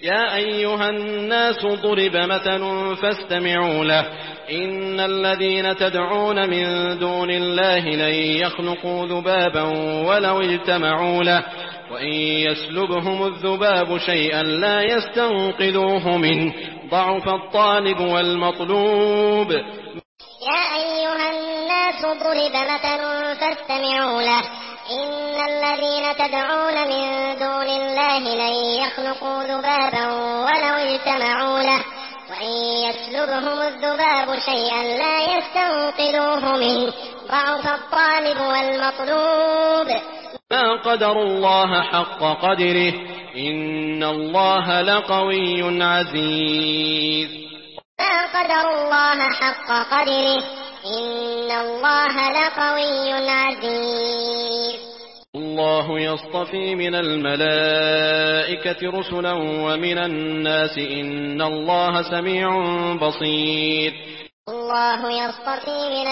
يا أيها الناس ضرب مثل فاستمعوا له إن الذين تدعون من دون الله لن يخلقوا ذبابا ولو اجتمعوا له وإن يسلبهم الذباب شيئا لا يستنقذوه منه ضعف الطالب والمطلوب. يا أيها الناس ضرب مثل فاستمعوا له إن الذين تدعون من دون الله لن يخلقوا ذبابا ولو اجتمعوا له وإن يسلبهم الذباب شيئا لا يستنقذوه منه ضعف الطالب والمطلوب. ما قدروا الله حق قدره إن الله لقوي عزيز. ما قدروا الله حق قدره إن الله لقوي عزيز. الله يصطفي من الملائكة رسلا ومن الناس إن الله سميع بصير. الله يصطفي من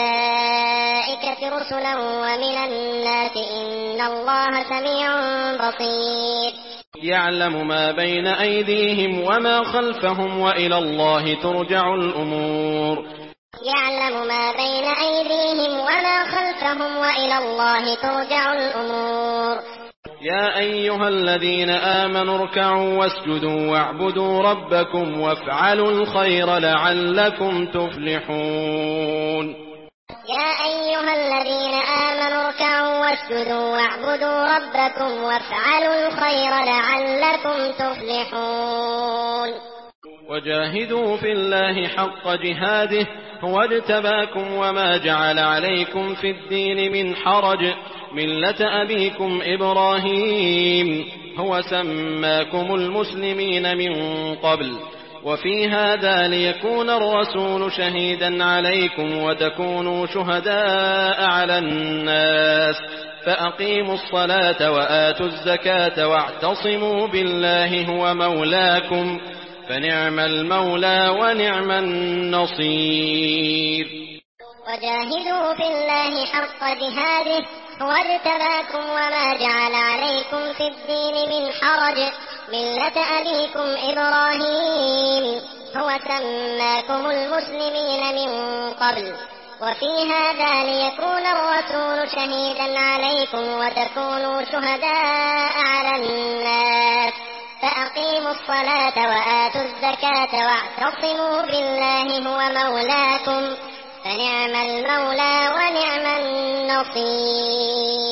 الملائكة رسلا ومن الناس إن الله سميع بصير. يعلم ما بين أيديهم وما خلفهم وإلى الله ترجع الأمور. يعلم ما بين أيديهم وما خلفهم وإلى الله ترجع الأمور. يا أيها الذين آمنوا اركعوا واسجدوا واعبدوا ربكم وافعلوا الخير لعلكم تفلحون. يا أيها الذين آمنوا اركعوا واسجدوا واعبدوا ربكم وافعلوا الخير لعلكم تفلحون. وجاهدوا في الله حق جهاده هو اجتباكم وما جعل عليكم في الدين من حرج ملة أبيكم إبراهيم هو سماكم المسلمين من قبل وفي هذا ليكون الرسول شهيدا عليكم وتكونوا شهداء على الناس فأقيموا الصلاة وآتوا الزكاة واعتصموا بالله هو مولاكم فنعم المولى ونعم النصير. وجاهدوا في الله حق جهاده هو اجتباكم وما جعل عليكم في الدين من حرج ملة أبيكم إبراهيم هو سماكم المسلمين من قبل وفي هذا ليكون الرسول شهيدا عليكم وتكونوا شهداء على الناس فأقيموا الصلاة وآتوا الزكاة واعتصموا بالله هو مولاكم فنعم المولى ونعم النصير.